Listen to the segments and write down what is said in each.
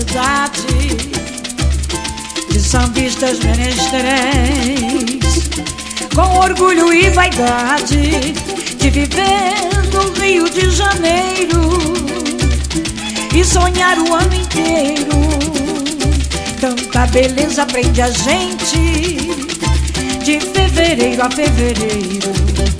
cidade de sambistas menestréis, com orgulho e vaidade de viver no Rio de Janeiro e sonhar o ano inteiro. Tanta beleza prende a gente de fevereiro a fevereiro.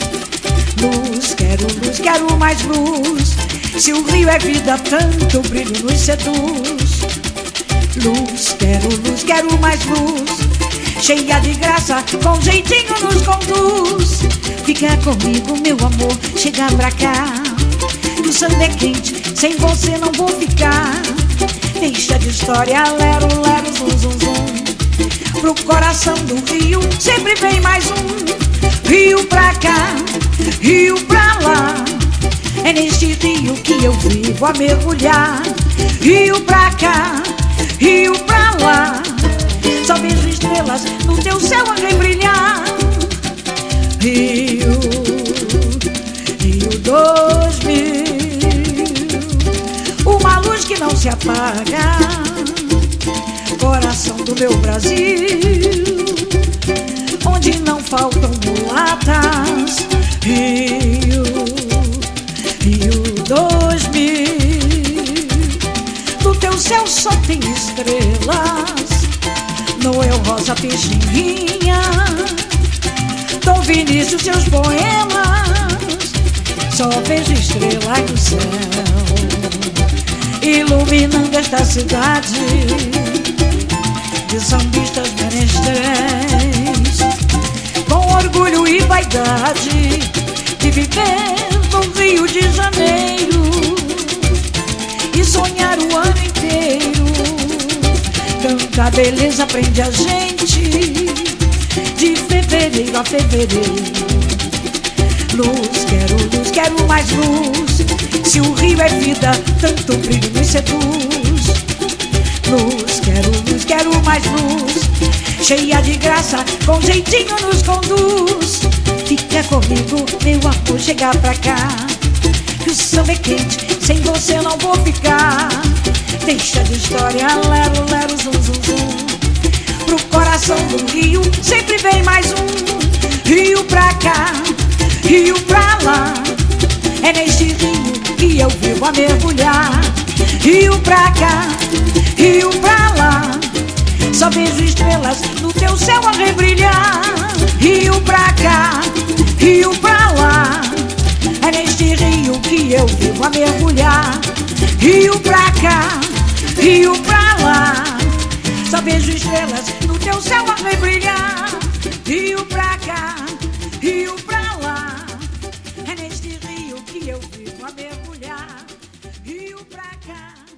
Luz, quero mais luz. Se o Rio é vida, tanto brilho nos seduz. Luz, quero mais luz. Cheia de graça, com jeitinho nos conduz. Fica comigo, meu amor, chega pra cá. Que o samba é quente, sem você não vou ficar. Deixa de história, lero, lero, zum, zum, zum. Pro coração do Rio sempre vem mais um. Rio pra cá, Rio pra lá. É neste rio que eu vivo a mergulhar. Rio pra cá, Rio pra lá. Só vejo estrelas no teu céu a rebrilhar. Rio, Rio 2000, uma luz que não se apaga. Coração do meu Brasil, onde não faltam mulatas. Rio, Rio 2000, no teu céu só tem estrelas. Noel Rosa Pixinguinha, Dom Vinícius, seus poemas. Só vejo estrelas no céu, iluminando esta cidade de sambistas menestréis, com orgulho e vaidade de viver no Rio de Janeiro e sonhar o ano inteiro. Tanta beleza prende a gente de fevereiro a fevereiro. Luz, quero mais luz. Se o Rio é vida, tanto brilho nos seduz. Luz, quero mais luz. Cheia de graça, com jeitinho nos conduz. Fica comigo, meu amor, chega pra cá. Que o samba é quente, sem você não vou ficar. Deixa de história, lero, lero, zum, zum, zum. Pro coração do Rio sempre vem mais um. Rio pra cá, Rio pra lá. É neste rio que eu vivo a mergulhar. Rio pra cá, Rio pra lá. Só vejo estrelas no teu céu a rebrilhar. Rio pra cá, Rio pra lá. É neste rio que eu vivo a mergulhar. Rio pra cá, Rio pra lá. Só vejo estrelas no teu céu a rebrilhar. Rio pra cá, Rio pra lá. É neste rio que eu vivo a mergulhar. Rio pra cá.